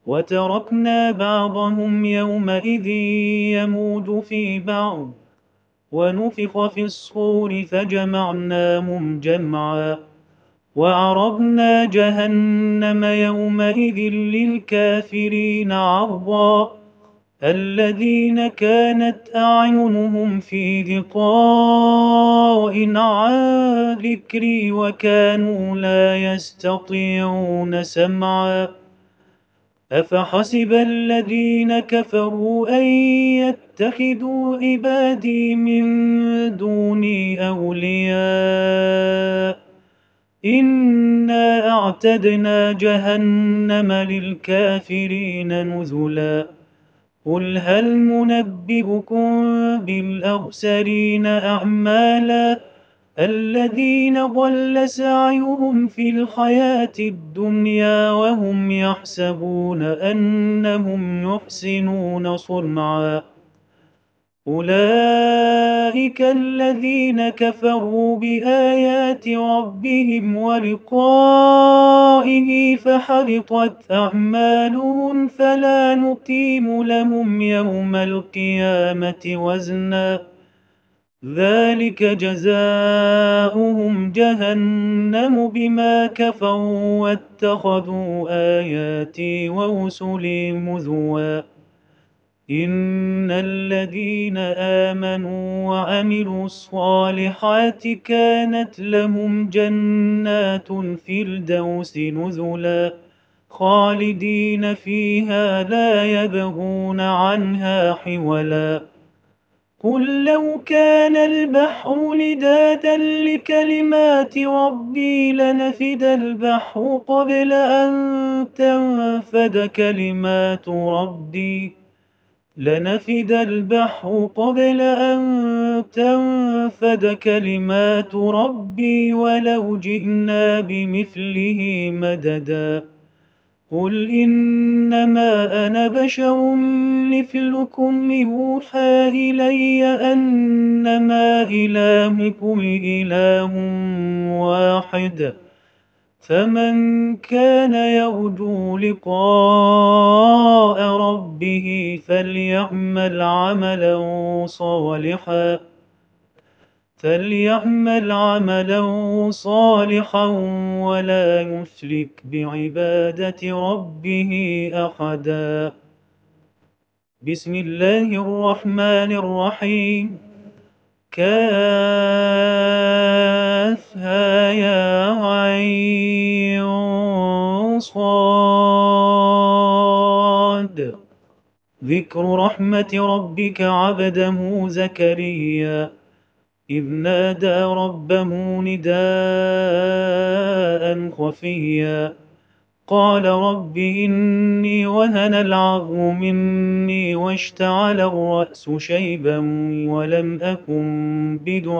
وتركنا بعضهم يومئذ يموج في بعض ونفخ في الصور فجمعناهم جمعا وعرضنا جهنم يومئذ للكافرين عرضا الذين كانت أعينهم في غطاء عن ذكري وكانوا لا يستطيعون سمعا أفحسب الذين كفروا أن يتخذوا عبادي من دوني أولياء إنا أعتدنا جهنم للكافرين نزلا قل هل ننبئكم بالأخسرين أعمالا الذين ضل سعيهم في الحياة الدنيا وهم يحسبون أنهم يحسنون صنعا أولئك الذين كفروا بآيات ربهم ولقائه فحبطت أعمالهم فلا نقيم لهم يوم القيامة وزنا ذلك جزاؤهم جهنم بما كفروا واتخذوا آياتي ورسلي هزوا إن الذين آمنوا وعملوا الصالحات كانت لهم جنات الفردوس نزلا خالدين فيها لا يبغون عنها حولا قل لو كان البحر لدادا لكلمات ربي لنفد البحر قبل أن تنفد كلمات ربي لنفد البحر قبل أن تنفد كلمات ربي ولو جئنا بمثله مددا قل إنما أنا بشر مثلكم يوحى إلي أنما إلهكم إله واحد فمن كان يرجو لقاء ربه فليعمل عملا صالحا ولا يشرك بعبادة ربه أحدا بسم الله الرحمن الرحيم كافها يا عين صاد ذكر رحمة ربك عبده زكريا إذ نادى ربه نداء خفيا قال رب إني وهن العظم مني واشتعل الرأس شيبا ولم أكن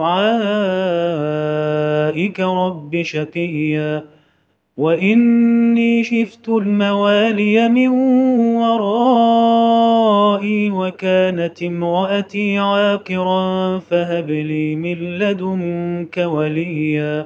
بدعائك رب شقيا وإني خفت الموالي من ورائي وكانت امرأتي عاقرا فهب لي من لدنك وليا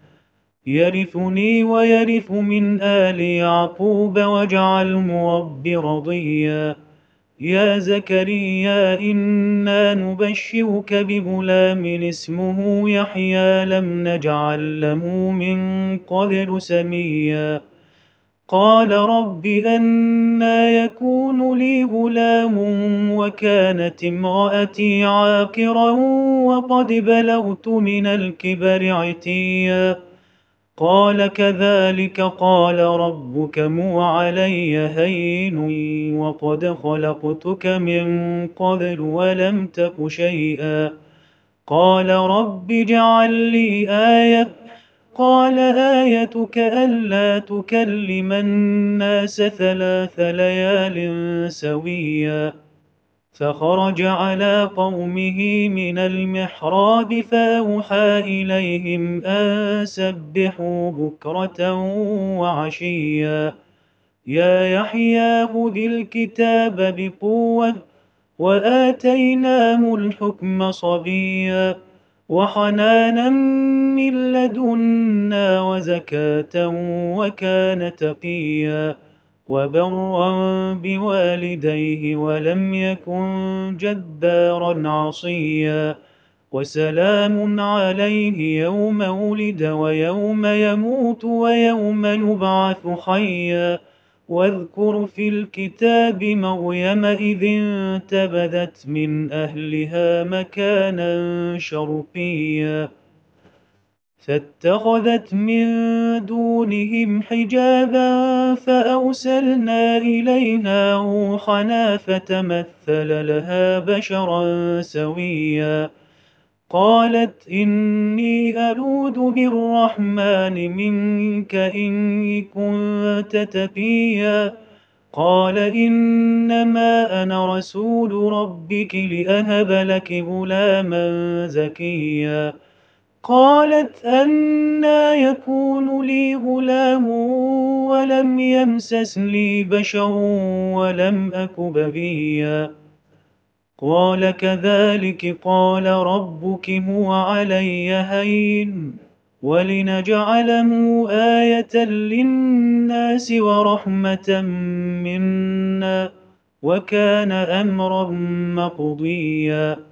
يرثني ويرث من آل يعقوب واجعله رب رضيا يا زكريا إنا نبشرك بغلام اسمه يحيى لم نجعل له من قبل سميا قال رب أنى يكون لي غلام وكانت امرأتي عاقرا وقد بلغت من الكبر عتيا قال كذلك قال ربك هو علي هين وقد خلقتك من قبل ولم تك شيئا قال رب اجعل لي آية قال آيتك ألا تكلم الناس 3 ليال سويا فخرج على قومه من المحراب فأوحى إليهم أن سبحوا بكرة وعشيا يا يحيى خذ الكتاب بقوة وآتيناه الحكم صبيا وحنانا من لدنا وزكاة وكان تقيا وبرا بوالديه ولم يكن جبارا عصيا. وسلام عليه يوم ولد ويوم يموت ويوم يبعث حيا. واذكر في الكتاب مريم إذ انتبذت من أهلها مكانا شرقيا فاتخذت من دونهم حجابا فأرسلنا إليها روحنا فتمثل لها بشرا سويا. قالت إني أعوذ بالرحمن منك إن كنت تقيا. قال إنما أنا رسول ربك لأهب لك غلاما زكيا. قالت أنى يكون لي غلام ولم يمسسني بشر ولم أك بغيا. قال كذلك قال ربك هو علي هين ولنجعله آية للناس ورحمة منا وكان أمرا مقضيا.